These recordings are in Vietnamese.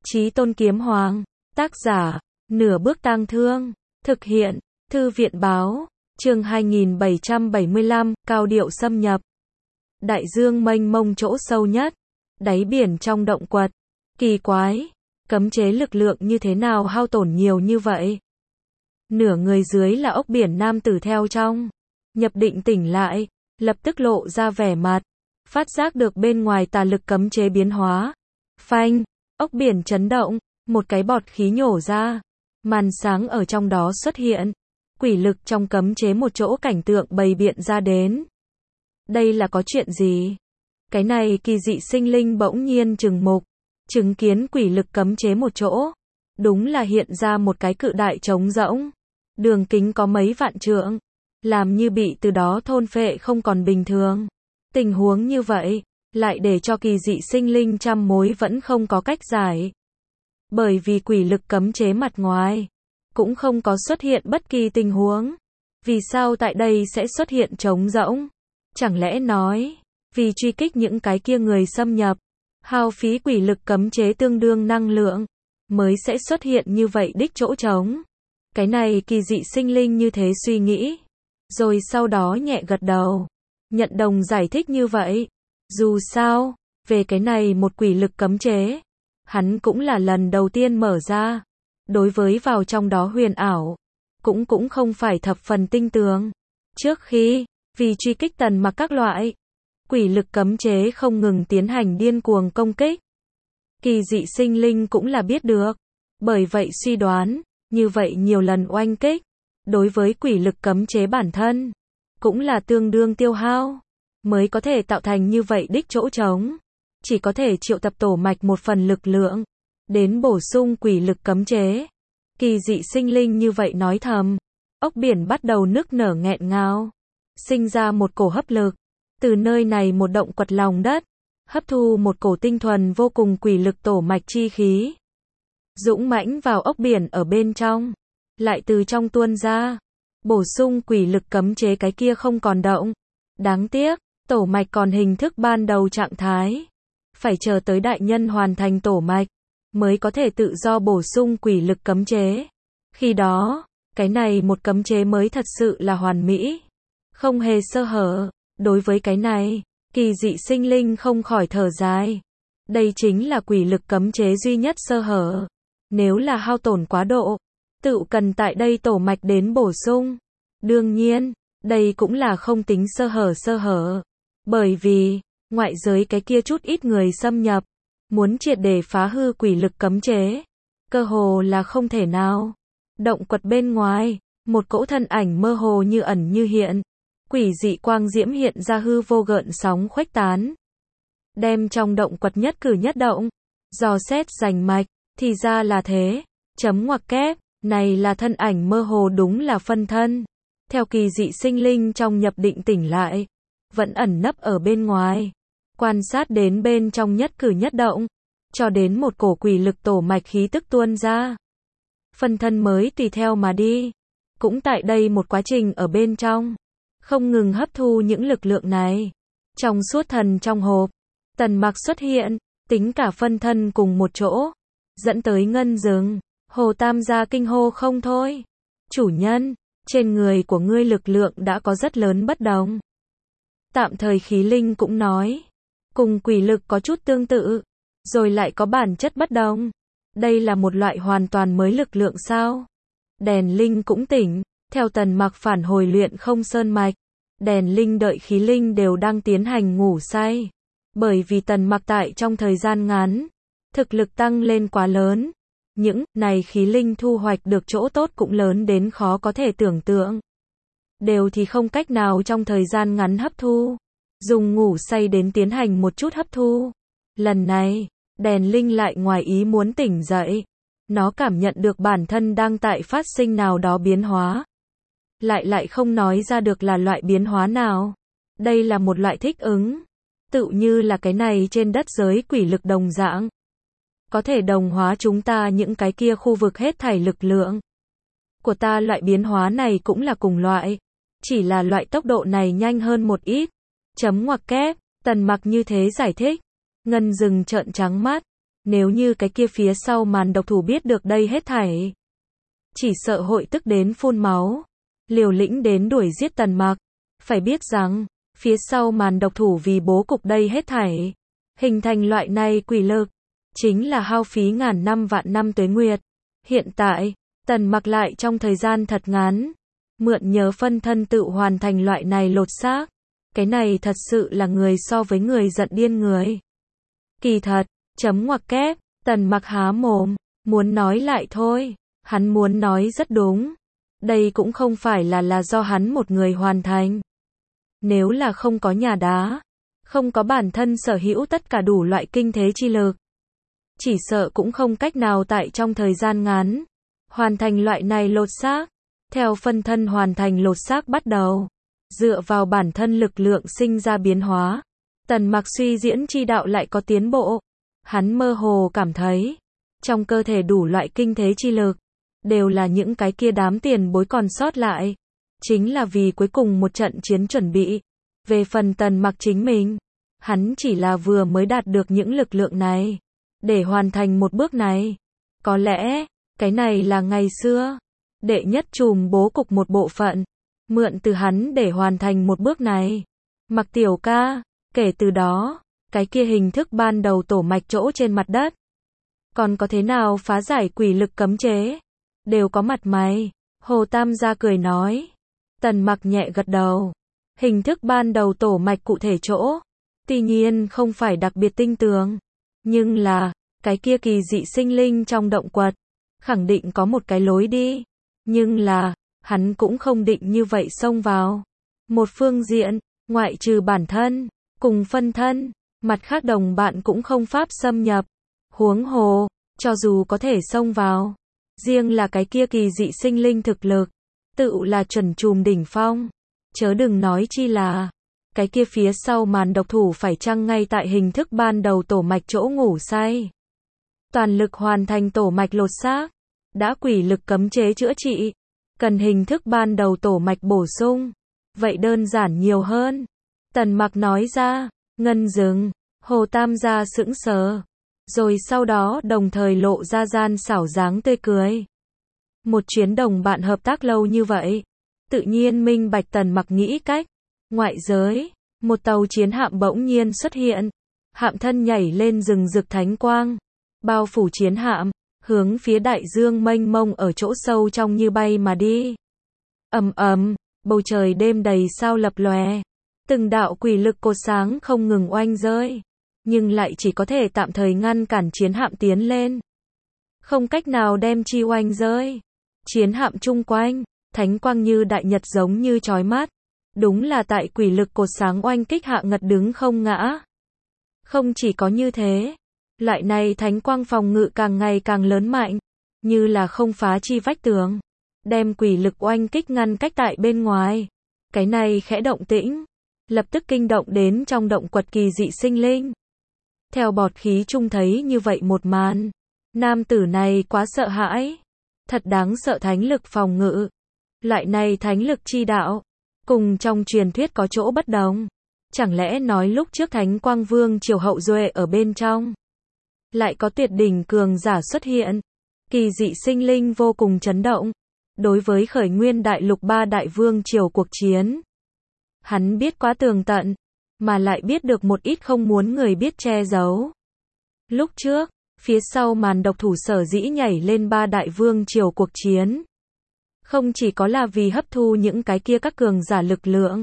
Chí Tôn Kiếm Hoàng. Tác giả, Nửa Bước Tang Thương. Thực hiện, Thư viện Báo. Chương 2775, Cao điệu xâm nhập. Đại dương mênh mông chỗ sâu nhất. Đáy biển trong động quật. Kỳ quái. Cấm chế lực lượng như thế nào hao tổn nhiều như vậy? Nửa người dưới là ốc biển nam tử theo trong. Nhập định tỉnh lại. Lập tức lộ ra vẻ mặt. Phát giác được bên ngoài tà lực cấm chế biến hóa. Phanh. Ốc biển chấn động. Một cái bọt khí nhổ ra. Màn sáng ở trong đó xuất hiện. Quỷ lực trong cấm chế một chỗ cảnh tượng bày biện ra đến. Đây là có chuyện gì? Cái này kỳ dị sinh linh bỗng nhiên trừng mục. Chứng kiến quỷ lực cấm chế một chỗ. Đúng là hiện ra một cái cự đại trống rỗng. Đường kính có mấy vạn trượng. Làm như bị từ đó thôn phệ không còn bình thường. Tình huống như vậy, lại để cho kỳ dị sinh linh trăm mối vẫn không có cách giải. Bởi vì quỷ lực cấm chế mặt ngoài, cũng không có xuất hiện bất kỳ tình huống. Vì sao tại đây sẽ xuất hiện trống rỗng? Chẳng lẽ nói, vì truy kích những cái kia người xâm nhập, hao phí quỷ lực cấm chế tương đương năng lượng, mới sẽ xuất hiện như vậy đích chỗ trống. Cái này kỳ dị sinh linh như thế suy nghĩ. Rồi sau đó nhẹ gật đầu. Nhận đồng giải thích như vậy. Dù sao, về cái này một quỷ lực cấm chế, hắn cũng là lần đầu tiên mở ra. Đối với vào trong đó huyền ảo, cũng không phải thập phần tinh tường. Trước khi, vì truy kích Tần Mặc các loại, quỷ lực cấm chế không ngừng tiến hành điên cuồng công kích. Kỳ dị sinh linh cũng là biết được. Bởi vậy suy đoán, như vậy nhiều lần oanh kích, đối với quỷ lực cấm chế bản thân, cũng là tương đương tiêu hao, mới có thể tạo thành như vậy đích chỗ trống. Chỉ có thể triệu tập tổ mạch một phần lực lượng, đến bổ sung quỷ lực cấm chế. Kỳ dị sinh linh như vậy nói thầm. Ốc biển bắt đầu nức nở nghẹn ngào. Sinh ra một cổ hấp lực. Từ nơi này một động quật lòng đất. Hấp thu một cổ tinh thuần vô cùng quỷ lực tổ mạch chi khí. Dũng mãnh vào ốc biển ở bên trong. Lại từ trong tuôn ra. Bổ sung quỷ lực cấm chế cái kia không còn động. Đáng tiếc, tổ mạch còn hình thức ban đầu trạng thái. Phải chờ tới đại nhân hoàn thành tổ mạch, mới có thể tự do bổ sung quỷ lực cấm chế. Khi đó, cái này một cấm chế mới thật sự là hoàn mỹ. Không hề sơ hở. Đối với cái này, kỳ dị sinh linh không khỏi thở dài. Đây chính là quỷ lực cấm chế duy nhất sơ hở. Nếu là hao tổn quá độ, tự cần tại đây tổ mạch đến bổ sung. Đương nhiên, đây cũng là không tính sơ hở. Bởi vì, ngoại giới cái kia chút ít người xâm nhập, muốn triệt để phá hư quỷ lực cấm chế, cơ hồ là không thể nào. Động quật bên ngoài, một cỗ thân ảnh mơ hồ như ẩn như hiện. Quỷ dị quang diễm hiện ra hư vô gợn sóng khuếch tán. Đem trong động quật nhất cử nhất động, dò xét rành mạch, thì ra là thế. Chấm ngoặc kép, này là thân ảnh mơ hồ đúng là phân thân. Theo kỳ dị sinh linh trong nhập định tỉnh lại, vẫn ẩn nấp ở bên ngoài. Quan sát đến bên trong nhất cử nhất động, cho đến một cổ quỷ lực tổ mạch khí tức tuôn ra. Phân thân mới tùy theo mà đi. Cũng tại đây một quá trình ở bên trong, không ngừng hấp thu những lực lượng này. Trong suốt thần trong hộp, Tần Mặc xuất hiện, tính cả phân thân cùng một chỗ, dẫn tới ngân rừng. Hồ Tam gia kinh hô không thôi. Chủ nhân, trên người của ngươi lực lượng đã có rất lớn bất đồng. Tạm thời khí linh cũng nói, cùng quỷ lực có chút tương tự, rồi lại có bản chất bất đồng. Đây là một loại hoàn toàn mới lực lượng sao? Đèn linh cũng tỉnh, theo Tần Mặc phản hồi luyện không sơn mạch. Đèn linh đợi khí linh đều đang tiến hành ngủ say. Bởi vì Tần Mặc tại trong thời gian ngắn, thực lực tăng lên quá lớn. Những này khí linh thu hoạch được chỗ tốt cũng lớn đến khó có thể tưởng tượng. Đều thì không cách nào trong thời gian ngắn hấp thu. Dùng ngủ say đến tiến hành một chút hấp thu. Lần này, đèn linh lại ngoài ý muốn tỉnh dậy. Nó cảm nhận được bản thân đang tại phát sinh nào đó biến hóa. Lại không nói ra được là loại biến hóa nào. Đây là một loại thích ứng. Tự như là cái này trên đất giới quỷ lực đồng dạng. Có thể đồng hóa chúng ta những cái kia khu vực hết thảy lực lượng. Của ta loại biến hóa này cũng là cùng loại. Chỉ là loại tốc độ này nhanh hơn một ít. Chấm ngoặc kép, Tần Mặc như thế giải thích. Ngân rừng trợn trắng mắt. Nếu như cái kia phía sau màn độc thủ biết được đây hết thảy, chỉ sợ hội tức đến phun máu, liều lĩnh đến đuổi giết Tần Mặc. Phải biết rằng, phía sau màn độc thủ vì bố cục đây hết thảy, hình thành loại này quỷ lực, chính là hao phí ngàn năm vạn năm tuế nguyệt. Hiện tại, Tần Mặc lại trong thời gian thật ngắn, mượn nhờ phân thân tự hoàn thành loại này lột xác. Cái này thật sự là người so với người giận điên người. Kỳ thật, chấm ngoặc kép, Tần Mặc há mồm, muốn nói lại thôi, hắn muốn nói rất đúng. Đây cũng không phải là do hắn một người hoàn thành. Nếu là không có nhà đá, không có bản thân sở hữu tất cả đủ loại kinh thế chi lực, chỉ sợ cũng không cách nào tại trong thời gian ngắn hoàn thành loại này lột xác. Theo phân thân hoàn thành lột xác bắt đầu, dựa vào bản thân lực lượng sinh ra biến hóa, Tần Mặc suy diễn chi đạo lại có tiến bộ. Hắn mơ hồ cảm thấy, trong cơ thể đủ loại kinh thế chi lực, đều là những cái kia đám tiền bối còn sót lại. Chính là vì cuối cùng một trận chiến chuẩn bị. Về phần Tần Mặc chính mình, hắn chỉ là vừa mới đạt được những lực lượng này, để hoàn thành một bước này. Có lẽ, cái này là ngày xưa đệ nhất trùm bố cục một bộ phận, mượn từ hắn để hoàn thành một bước này. Mặc tiểu ca, kể từ đó, cái kia hình thức ban đầu tổ mạch chỗ trên mặt đất, còn có thế nào phá giải quỷ lực cấm chế, đều có mặt mày. Hồ Tam gia cười nói. Tần Mặc nhẹ gật đầu. Hình thức ban đầu tổ mạch cụ thể chỗ, tuy nhiên không phải đặc biệt tinh tường, nhưng là, cái kia kỳ dị sinh linh trong động quật, khẳng định có một cái lối đi. Nhưng là, hắn cũng không định như vậy xông vào. Một phương diện, ngoại trừ bản thân, cùng phân thân, mặt khác đồng bạn cũng không pháp xâm nhập. Huống hồ, cho dù có thể xông vào, riêng là cái kia kỳ dị sinh linh thực lực, tự là chuẩn trùm đỉnh phong. Chớ đừng nói chi là, cái kia phía sau màn độc thủ phải chăng ngay tại hình thức ban đầu tổ mạch chỗ ngủ say. Toàn lực hoàn thành tổ mạch lột xác, đã quỷ lực cấm chế chữa trị, cần hình thức ban đầu tổ mạch bổ sung. Vậy đơn giản nhiều hơn. Tần Mặc nói ra. Ngân dừng. Hồ Tam gia sững sờ. Rồi sau đó đồng thời lộ ra gian xảo dáng tươi cười. Một chuyến đồng bạn hợp tác lâu như vậy, tự nhiên minh bạch Tần Mặc nghĩ cách. Ngoại giới, một tàu chiến hạm bỗng nhiên xuất hiện. Hạm thân nhảy lên rừng rực thánh quang, bao phủ chiến hạm, hướng phía đại dương mênh mông ở chỗ sâu trong như bay mà đi. Ầm ầm, bầu trời đêm đầy sao lập lòe, từng đạo quỷ lực cột sáng không ngừng oanh rơi, nhưng lại chỉ có thể tạm thời ngăn cản chiến hạm tiến lên, không cách nào đem chi oanh rơi. Chiến hạm chung quanh, thánh quang như đại nhật giống như chói mắt, đúng là tại quỷ lực cột sáng oanh kích hạ ngật đứng không ngã. Không chỉ có như thế, loại này thánh quang phòng ngự càng ngày càng lớn mạnh, như là không phá chi vách tường, đem quỷ lực oanh kích ngăn cách tại bên ngoài. Cái này khẽ động tĩnh, lập tức kinh động đến trong động quật kỳ dị sinh linh. Theo bọt khí trung thấy như vậy một màn, nam tử này quá sợ hãi, thật đáng sợ thánh lực phòng ngự. Loại này thánh lực chi đạo, cùng trong truyền thuyết có chỗ bất đồng. Chẳng lẽ nói lúc trước Thánh Quang Vương triều hậu duệ ở bên trong, lại có tuyệt đỉnh cường giả xuất hiện. Kỳ dị sinh linh vô cùng chấn động. Đối với khởi nguyên đại lục 3 đại vương triều cuộc chiến, hắn biết quá tường tận, mà lại biết được một ít không muốn người biết che giấu. Lúc trước, phía sau màn độc thủ sở dĩ nhảy lên 3 đại vương triều cuộc chiến, không chỉ có là vì hấp thu những cái kia các cường giả lực lượng,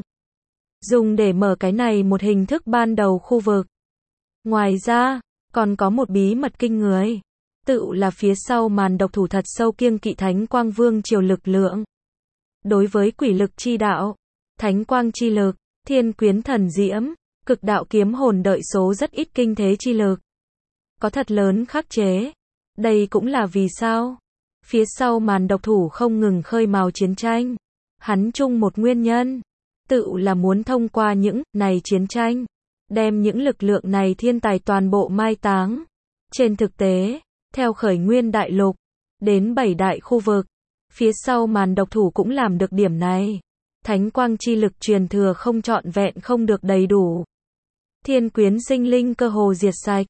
dùng để mở cái này một hình thức ban đầu khu vực. Ngoài ra, còn có một bí mật kinh người, tự là phía sau màn độc thủ thật sâu kiêng kỵ Thánh Quang Vương triều lực lượng. Đối với quỷ lực chi đạo, Thánh Quang chi lực, Thiên Quyến thần diễm, Cực đạo kiếm hồn đợi số rất ít kinh thế chi lực, có thật lớn khắc chế. Đây cũng là vì sao phía sau màn độc thủ không ngừng khơi mào chiến tranh. Hắn chung một nguyên nhân, tự là muốn thông qua những này chiến tranh, đem những lực lượng này thiên tài toàn bộ mai táng. Trên thực tế, theo khởi nguyên đại lục, đến 7 đại khu vực, phía sau màn độc thủ cũng làm được điểm này. Thánh quang chi lực truyền thừa không trọn vẹn không được đầy đủ. Thiên quyến sinh linh cơ hồ diệt sạch.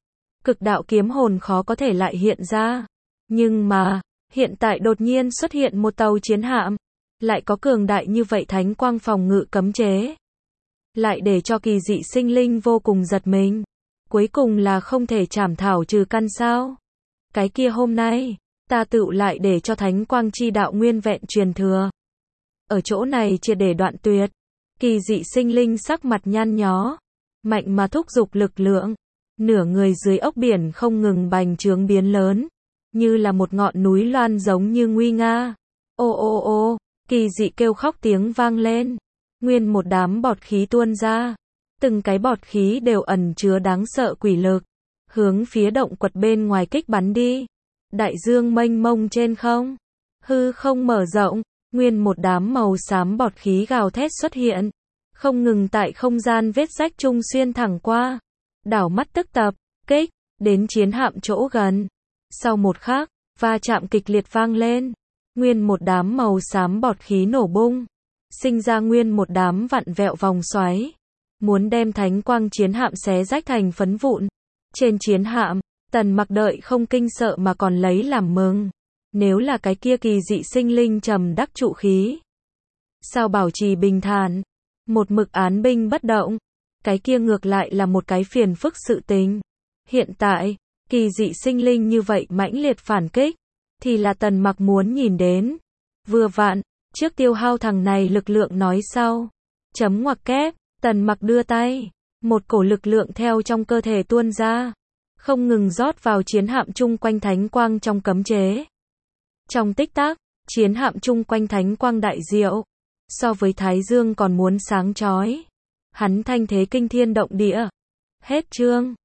cực đạo kiếm hồn khó có thể lại hiện ra. Nhưng mà, hiện tại đột nhiên xuất hiện một tàu chiến hạm, lại có cường đại như vậy thánh quang phòng ngự cấm chế. Lại để cho kỳ dị sinh linh vô cùng giật mình. Cuối cùng là không thể trảm thảo trừ căn sao. Cái kia hôm nay, ta tựu lại để cho thánh quang chi đạo nguyên vẹn truyền thừa. Ở chỗ này triệt để đoạn tuyệt. Kỳ dị sinh linh sắc mặt nhăn nhó, mạnh mà thúc giục lực lượng. Nửa người dưới ốc biển không ngừng bành trướng biến lớn, như là một ngọn núi loan giống như nguy nga. Ô ô ô, kỳ dị kêu khóc tiếng vang lên. Nguyên một đám bọt khí tuôn ra. Từng cái bọt khí đều ẩn chứa đáng sợ quỷ lực. Hướng phía động quật bên ngoài kích bắn đi. Đại dương mênh mông trên không. Hư không mở rộng. Nguyên một đám màu xám bọt khí gào thét xuất hiện. Không ngừng tại không gian vết rách trung xuyên thẳng qua. Đảo mắt tức tập, kích, đến chiến hạm chỗ gần. Sau một khắc, va chạm kịch liệt vang lên. Nguyên một đám màu xám bọt khí nổ bung. Sinh ra nguyên một đám vặn vẹo vòng xoáy. Muốn đem thánh quang chiến hạm xé rách thành phấn vụn. Trên chiến hạm, Tần Mặc đợi không kinh sợ mà còn lấy làm mừng. Nếu là cái kia kỳ dị sinh linh trầm đắc trụ khí, sao bảo trì bình thản, một mực án binh bất động, cái kia ngược lại là một cái phiền phức sự tình. Hiện tại, kỳ dị sinh linh như vậy mãnh liệt phản kích, thì là Tần Mặc muốn nhìn đến. Vừa vặn, trước tiêu hao thằng này lực lượng nói sau. Chấm ngoặc kép, Tần Mặc đưa tay, một cổ lực lượng theo trong cơ thể tuôn ra, không ngừng rót vào chiến hạm chung quanh thánh quang trong cấm chế. Trong tích tắc, chiến hạm chung quanh thánh quang đại diệu, so với Thái Dương còn muốn sáng chói. Hắn thanh thế kinh thiên động địa. Hết chương.